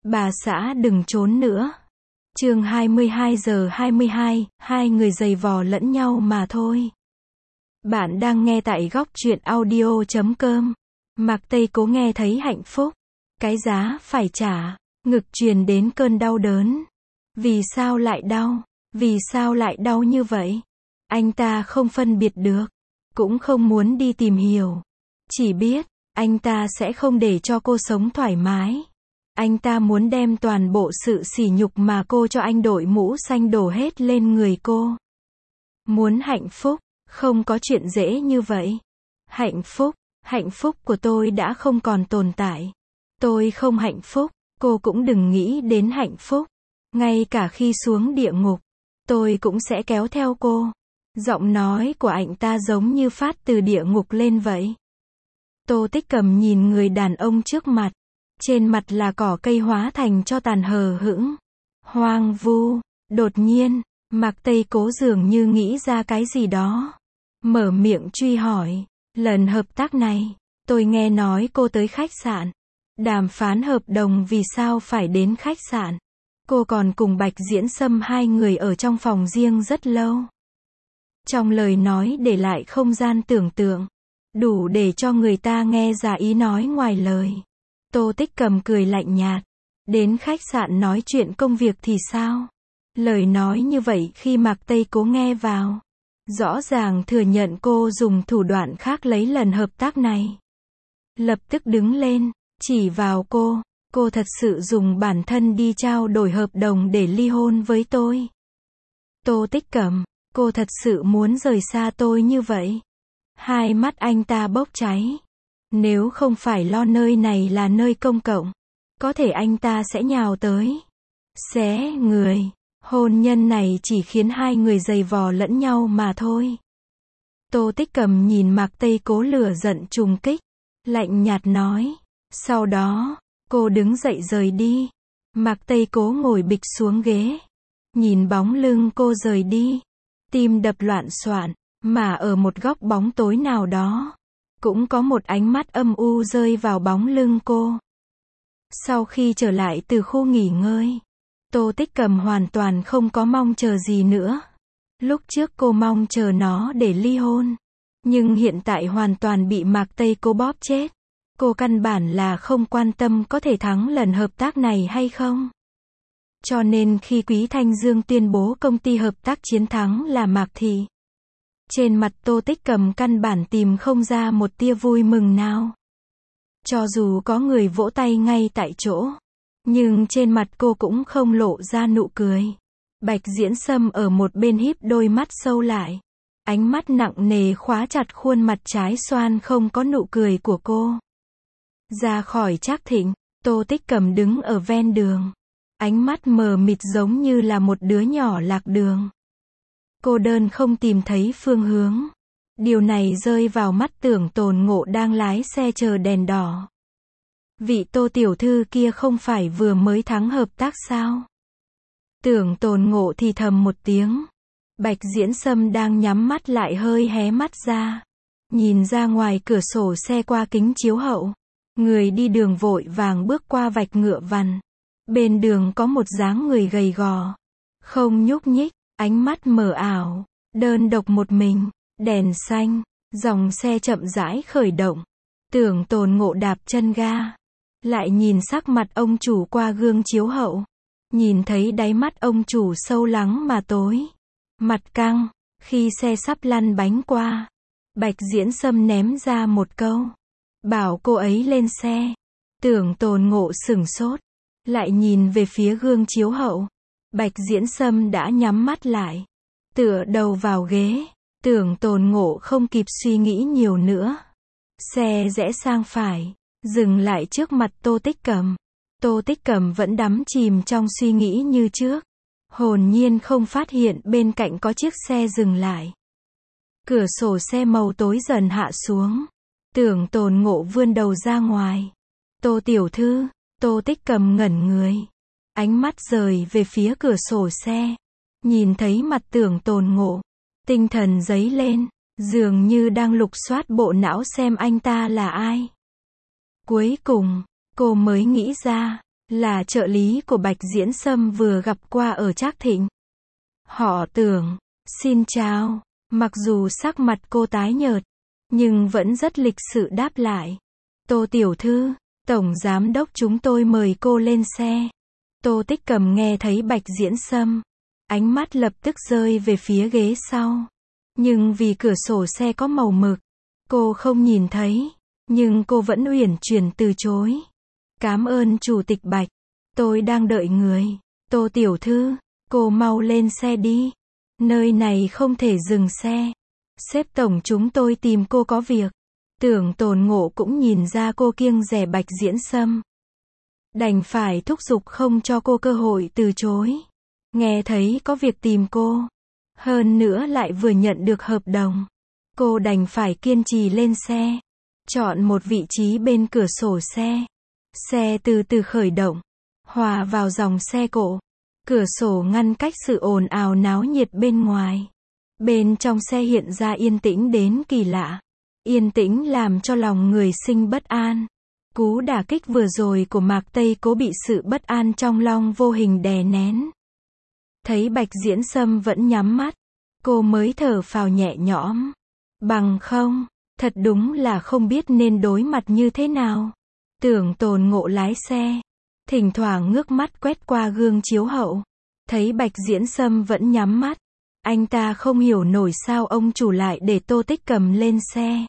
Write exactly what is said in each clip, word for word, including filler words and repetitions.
Bà xã đừng trốn nữa. Chương hai mươi hai giờ hai mươi hai, hai người giày vò lẫn nhau mà thôi. Bạn đang nghe tại góc truyện audio chấm com. Mạc Tây Cố nghe thấy hạnh phúc. Cái giá phải trả. Ngực truyền đến cơn đau đớn. Vì sao lại đau? Vì sao lại đau như vậy? Anh ta không phân biệt được. Cũng không muốn đi tìm hiểu. Chỉ biết, anh ta sẽ không để cho cô sống thoải mái. Anh ta muốn đem toàn bộ sự sỉ nhục mà cô cho anh đội mũ xanh đổ hết lên người cô. Muốn hạnh phúc, không có chuyện dễ như vậy. Hạnh phúc, hạnh phúc của tôi đã không còn tồn tại. Tôi không hạnh phúc, cô cũng đừng nghĩ đến hạnh phúc. Ngay cả khi xuống địa ngục, tôi cũng sẽ kéo theo cô. Giọng nói của anh ta giống như phát từ địa ngục lên vậy. Tô Tích Cầm nhìn người đàn ông trước mặt. Trên mặt là cỏ cây hóa thành cho tàn hờ hững. Hoang vu. Đột nhiên, Mạc Tây Cố dường như nghĩ ra cái gì đó. Mở miệng truy hỏi. Lần hợp tác này, tôi nghe nói cô tới khách sạn. Đàm phán hợp đồng vì sao phải đến khách sạn. Cô còn cùng Bạch Diễn Sâm hai người ở trong phòng riêng rất lâu. Trong lời nói để lại không gian tưởng tượng. Đủ để cho người ta nghe ra ý nói ngoài lời. Tô Tích Cầm cười lạnh nhạt. Đến khách sạn nói chuyện công việc thì sao? Lời nói như vậy khi Mạc Tây Cố nghe vào. Rõ ràng thừa nhận cô dùng thủ đoạn khác lấy lần hợp tác này. Lập tức đứng lên, chỉ vào cô. Cô thật sự dùng bản thân đi trao đổi hợp đồng để ly hôn với tôi. Tô Tích Cầm, cô thật sự muốn rời xa tôi như vậy? Hai mắt anh ta bốc cháy. Nếu không phải lo nơi này là nơi công cộng, có thể anh ta sẽ nhào tới. Xé người. Hôn nhân này chỉ khiến hai người giày vò lẫn nhau mà thôi. Tô Tích Cầm nhìn Mạc Tây Cố lửa giận trùng kích. Lạnh nhạt nói. Sau đó, cô đứng dậy rời đi. Mạc Tây Cố ngồi bịch xuống ghế. Nhìn bóng lưng cô rời đi. Tim đập loạn xoạn. Mà ở một góc bóng tối nào đó, cũng có một ánh mắt âm u rơi vào bóng lưng cô. Sau khi trở lại từ khu nghỉ ngơi, Tô Tích Cầm hoàn toàn không có mong chờ gì nữa. Lúc trước cô mong chờ nó để ly hôn. Nhưng hiện tại hoàn toàn bị Mạc Tây Cố bóp chết. Cô căn bản là không quan tâm có thể thắng lần hợp tác này hay không. Cho nên khi Quý Thanh Dương tuyên bố công ty hợp tác chiến thắng là Mạc Thị, trên mặt Tô Tích Cầm căn bản tìm không ra một tia vui mừng nào. Cho dù có người vỗ tay ngay tại chỗ, nhưng trên mặt cô cũng không lộ ra nụ cười. Bạch Diễn Sâm ở một bên híp đôi mắt sâu lại. Ánh mắt nặng nề khóa chặt khuôn mặt trái xoan không có nụ cười của cô. Ra khỏi Trác Thịnh, Tô Tích Cầm đứng ở ven đường. Ánh mắt mờ mịt giống như là một đứa nhỏ lạc đường. Cô đơn không tìm thấy phương hướng. Điều này rơi vào mắt Tưởng Tồn Ngộ đang lái xe chờ đèn đỏ. Vị Tô tiểu thư kia không phải vừa mới thắng hợp tác sao? Tưởng Tồn Ngộ thì thầm một tiếng. Bạch Diễn Sâm đang nhắm mắt lại hơi hé mắt ra. Nhìn ra ngoài cửa sổ xe qua kính chiếu hậu. Người đi đường vội vàng bước qua vạch ngựa vằn. Bên đường có một dáng người gầy gò. Không nhúc nhích. Ánh mắt mờ ảo, đơn độc một mình, đèn xanh, dòng xe chậm rãi khởi động. Tưởng Tồn Ngộ đạp chân ga, lại nhìn sắc mặt ông chủ qua gương chiếu hậu. Nhìn thấy đáy mắt ông chủ sâu lắng mà tối. Mặt căng, khi xe sắp lăn bánh qua. Bạch Diễn Sâm ném ra một câu. Bảo cô ấy lên xe. Tưởng Tồn Ngộ sửng sốt, lại nhìn về phía gương chiếu hậu. Bạch Diễn Sâm đã nhắm mắt lại, tựa đầu vào ghế. Tưởng Tồn Ngộ không kịp suy nghĩ nhiều nữa. Xe rẽ sang phải, dừng lại trước mặt Tô Tích Cầm. Tô Tích Cầm vẫn đắm chìm trong suy nghĩ như trước. Hồn nhiên không phát hiện bên cạnh có chiếc xe dừng lại. Cửa sổ xe màu tối dần hạ xuống. Tưởng Tồn Ngộ vươn đầu ra ngoài. Tô tiểu thư. Tô Tích Cầm ngẩn người. Ánh mắt rời về phía cửa sổ xe. Nhìn thấy mặt Tưởng Tồn Ngộ. Tinh thần dấy lên. Dường như đang lục soát bộ não xem anh ta là ai. Cuối cùng, cô mới nghĩ ra. là trợ lý của Bạch Diễn Sâm vừa gặp qua ở Trác Thịnh. Họ Tưởng, xin chào. Mặc dù sắc mặt cô tái nhợt, nhưng vẫn rất lịch sự đáp lại. Tô tiểu thư, tổng giám đốc chúng tôi mời cô lên xe. Tô Tích Cầm nghe thấy Bạch Diễn Sâm, ánh mắt lập tức rơi về phía ghế sau. Nhưng vì cửa sổ xe có màu mực, cô không nhìn thấy, nhưng cô vẫn uyển chuyển từ chối. Cảm ơn chủ tịch Bạch, tôi đang đợi người. Tô tiểu thư, cô mau lên xe đi. Nơi này không thể dừng xe. Sếp tổng chúng tôi tìm cô có việc. Tưởng Tồn Ngộ cũng nhìn ra cô kiêng dè Bạch Diễn Sâm, đành phải thúc giục không cho cô cơ hội từ chối. Nghe thấy có việc tìm cô, hơn nữa lại vừa nhận được hợp đồng, cô đành phải kiên trì lên xe, chọn một vị trí bên cửa sổ xe. Xe từ từ khởi động, hòa vào dòng xe cộ. Cửa sổ ngăn cách sự ồn ào náo nhiệt bên ngoài. Bên trong xe hiện ra yên tĩnh đến kỳ lạ. Yên tĩnh làm cho lòng người sinh bất an. Cú đả kích vừa rồi của Mạc Tây Cố bị sự bất an trong lòng vô hình đè nén. Thấy Bạch Diễn Sâm vẫn nhắm mắt, cô mới thở phào nhẹ nhõm. Bằng không, thật đúng là không biết nên đối mặt như thế nào. Tưởng Tồn Ngộ lái xe, thỉnh thoảng ngước mắt quét qua gương chiếu hậu, thấy Bạch Diễn Sâm vẫn nhắm mắt. Anh ta không hiểu nổi sao ông chủ lại để Tô Tích Cầm lên xe.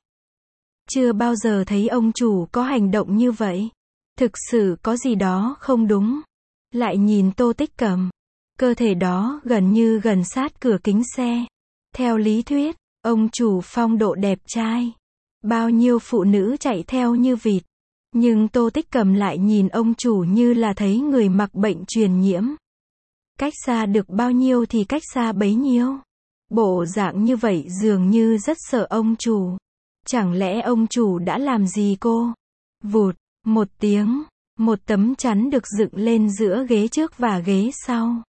Chưa bao giờ thấy ông chủ có hành động như vậy. Thực sự có gì đó không đúng. Lại nhìn Tô Tích Cầm, cơ thể đó gần như gần sát cửa kính xe. Theo lý thuyết, ông chủ phong độ đẹp trai, bao nhiêu phụ nữ chạy theo như vịt. Nhưng Tô Tích Cầm lại nhìn ông chủ như là thấy người mặc bệnh truyền nhiễm. Cách xa được bao nhiêu thì cách xa bấy nhiêu. Bộ dạng như vậy dường như rất sợ ông chủ. Chẳng lẽ ông chủ đã làm gì cô? Vụt, một tiếng, một tấm chắn được dựng lên giữa ghế trước và ghế sau,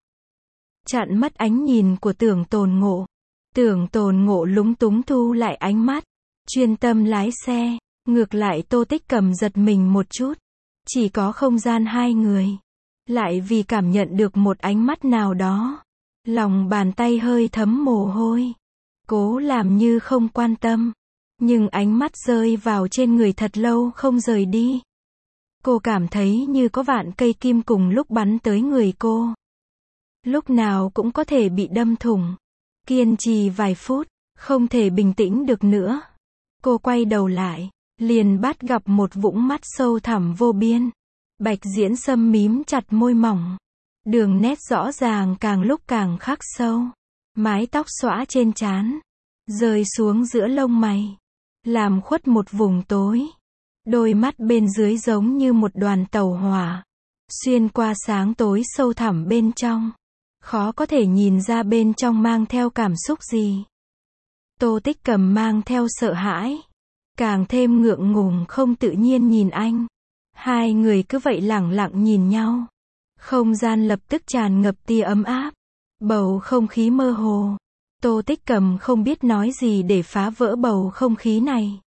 chặn mất ánh nhìn của Tưởng Tồn Ngộ. Tưởng Tồn Ngộ lúng túng thu lại ánh mắt, chuyên tâm lái xe. Ngược lại Tô Tích Cầm giật mình một chút. Chỉ có không gian hai người, lại vì cảm nhận được một ánh mắt nào đó, lòng bàn tay hơi thấm mồ hôi. Cố làm như không quan tâm, nhưng ánh mắt rơi vào trên người thật lâu không rời đi. Cô cảm thấy như có vạn cây kim cùng lúc bắn tới người cô. Lúc nào cũng có thể bị đâm thủng. Kiên trì vài phút, không thể bình tĩnh được nữa. Cô quay đầu lại, liền bắt gặp một vũng mắt sâu thẳm vô biên. Bạch Diễn Sâm mím chặt môi mỏng. Đường nét rõ ràng càng lúc càng khắc sâu. Mái tóc xõa trên trán, rơi xuống giữa lông mày, làm khuất một vùng tối. Đôi mắt bên dưới giống như một đoàn tàu hỏa, xuyên qua sáng tối sâu thẳm bên trong. Khó có thể nhìn ra bên trong mang theo cảm xúc gì. Tô Tích Cầm mang theo sợ hãi, càng thêm ngượng ngùng không tự nhiên nhìn anh. Hai người cứ vậy lẳng lặng nhìn nhau. Không gian lập tức tràn ngập tia ấm áp. Bầu không khí mơ hồ. Tô Tích Cầm không biết nói gì để phá vỡ bầu không khí này.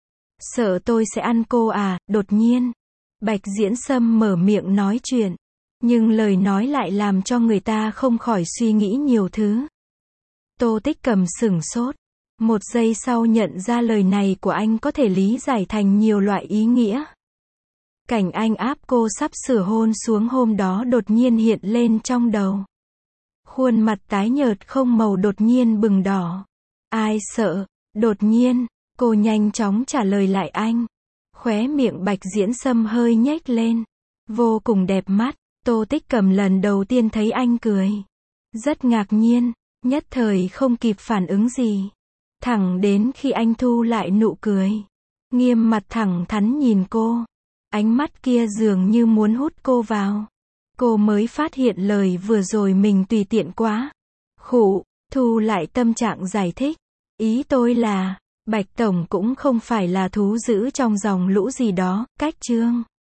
Sợ tôi sẽ ăn cô à? Đột nhiên, Bạch Diễn Sâm mở miệng nói chuyện, nhưng lời nói lại làm cho người ta không khỏi suy nghĩ nhiều thứ. Tô Tích Cầm sửng sốt. Một giây sau nhận ra lời này của anh có thể lý giải thành nhiều loại ý nghĩa. Cảnh anh áp cô sắp sửa hôn xuống hôm đó đột nhiên hiện lên trong đầu. Khuôn mặt tái nhợt không màu đột nhiên bừng đỏ. Ai sợ? Đột nhiên, cô nhanh chóng trả lời lại anh. Khóe miệng Bạch Diễn Sâm hơi nhếch lên. Vô cùng đẹp mắt. Tô Tích Cầm lần đầu tiên thấy anh cười. Rất ngạc nhiên, nhất thời không kịp phản ứng gì. Thẳng đến khi anh thu lại nụ cười, nghiêm mặt thẳng thắn nhìn cô. Ánh mắt kia dường như muốn hút cô vào. Cô mới phát hiện lời vừa rồi mình tùy tiện quá. Khụ, thu lại tâm trạng giải thích. Ý tôi là, Bạch Tổng cũng không phải là thú dữ trong dòng lũ gì đó, cách chương.